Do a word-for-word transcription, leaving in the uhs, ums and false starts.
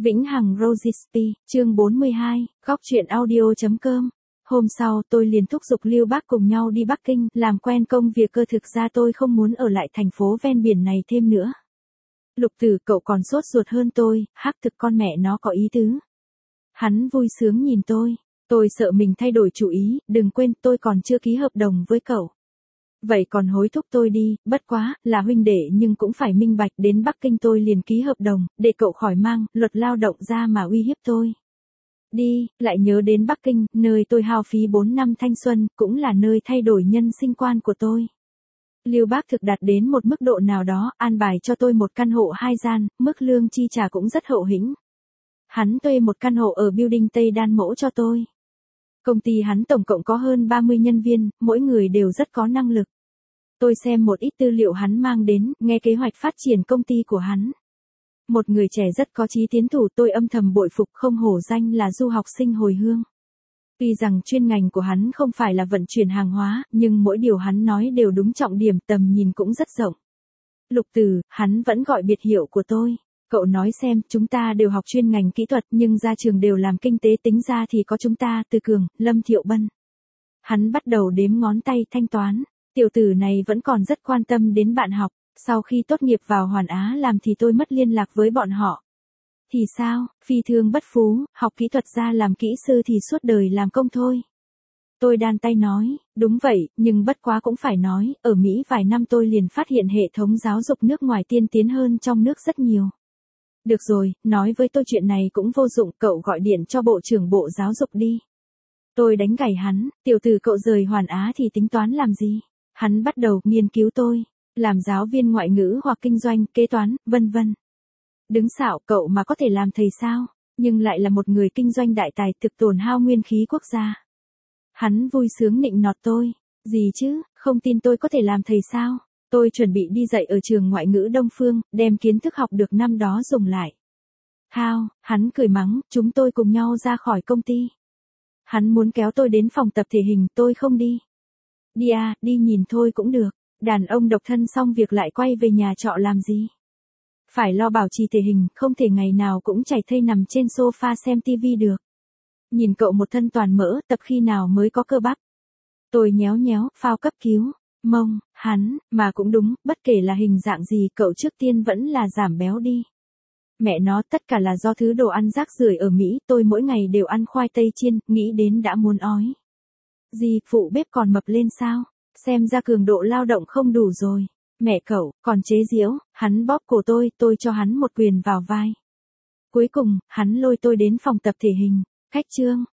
Vĩnh Hằng Rogispi, chương bốn mươi hai, góc truyện audio.com. Hôm sau tôi liền thúc giục Lưu Bác cùng nhau đi Bắc Kinh, làm quen công việc cơ thực ra tôi không muốn ở lại thành phố ven biển này thêm nữa. Lục Tử cậu còn sốt ruột hơn tôi, hắc thực con mẹ nó có ý tứ. Hắn vui sướng nhìn tôi, tôi sợ mình thay đổi chủ ý, đừng quên tôi còn chưa ký hợp đồng với cậu. Vậy còn hối thúc tôi đi, bất quá, là huynh đệ nhưng cũng phải minh bạch, đến Bắc Kinh tôi liền ký hợp đồng, để cậu khỏi mang luật lao động ra mà uy hiếp tôi. Đi, lại nhớ đến Bắc Kinh, nơi tôi hao phí bốn năm thanh xuân, cũng là nơi thay đổi nhân sinh quan của tôi. Lưu Bác thực đạt đến một mức độ nào đó, an bài cho tôi một căn hộ hai gian, mức lương chi trả cũng rất hậu hĩnh. Hắn thuê một căn hộ ở building Tây Đan Mỗ cho tôi. Công ty hắn tổng cộng có hơn ba mươi nhân viên, mỗi người đều rất có năng lực. Tôi xem một ít tư liệu hắn mang đến, nghe kế hoạch phát triển công ty của hắn. Một người trẻ rất có chí tiến thủ, tôi âm thầm bội phục, không hổ danh là du học sinh hồi hương. Tuy rằng chuyên ngành của hắn không phải là vận chuyển hàng hóa, nhưng mỗi điều hắn nói đều đúng trọng điểm, tầm nhìn cũng rất rộng. Lục Từ, hắn vẫn gọi biệt hiệu của tôi. Cậu nói xem, chúng ta đều học chuyên ngành kỹ thuật nhưng ra trường đều làm kinh tế, tính ra thì có chúng ta, Từ Cường, Lâm Thiệu Bân. Hắn bắt đầu đếm ngón tay thanh toán. Tiểu tử này vẫn còn rất quan tâm đến bạn học. Sau khi tốt nghiệp vào Hoàn Á làm thì tôi mất liên lạc với bọn họ. Thì sao, phi thương bất phú, học kỹ thuật ra làm kỹ sư thì suốt đời làm công thôi. Tôi đan tay nói, đúng vậy, nhưng bất quá cũng phải nói, ở Mỹ vài năm tôi liền phát hiện hệ thống giáo dục nước ngoài tiên tiến hơn trong nước rất nhiều. Được rồi, nói với tôi chuyện này cũng vô dụng, cậu gọi điện cho Bộ trưởng Bộ Giáo dục đi. Tôi đánh gảy hắn, tiểu tử cậu rời Hoàn Á thì tính toán làm gì? Hắn bắt đầu nghiên cứu tôi, làm giáo viên ngoại ngữ hoặc kinh doanh, kế toán, vân vân. Đứng xạo, cậu mà có thể làm thầy sao? Nhưng lại là một người kinh doanh đại tài, thực tổn hao nguyên khí quốc gia. Hắn vui sướng nịnh nọt tôi, gì chứ, không tin tôi có thể làm thầy sao? Tôi chuẩn bị đi dạy ở trường ngoại ngữ Đông Phương, đem kiến thức học được năm đó dùng lại. Hao, hắn cười mắng, chúng tôi cùng nhau ra khỏi công ty. Hắn muốn kéo tôi đến phòng tập thể hình, tôi không đi. Đi à, đi nhìn thôi cũng được. Đàn ông độc thân xong việc lại quay về nhà trọ làm gì? Phải lo bảo trì thể hình, không thể ngày nào cũng chảy thây nằm trên sofa xem tivi được. Nhìn cậu một thân toàn mỡ, tập khi nào mới có cơ bắp? Tôi nhéo nhéo, phao cấp cứu. Mông, hắn, mà cũng đúng, bất kể là hình dạng gì, cậu trước tiên vẫn là giảm béo đi. Mẹ nó, tất cả là do thứ đồ ăn rác rưởi ở Mỹ, tôi mỗi ngày đều ăn khoai tây chiên, nghĩ đến đã muốn ói. Gì, phụ bếp còn mập lên sao? Xem ra cường độ lao động không đủ rồi. Mẹ cậu, còn chế giễu, hắn bóp cổ tôi, tôi cho hắn một quyền vào vai. Cuối cùng, hắn lôi tôi đến phòng tập thể hình. Khách trương,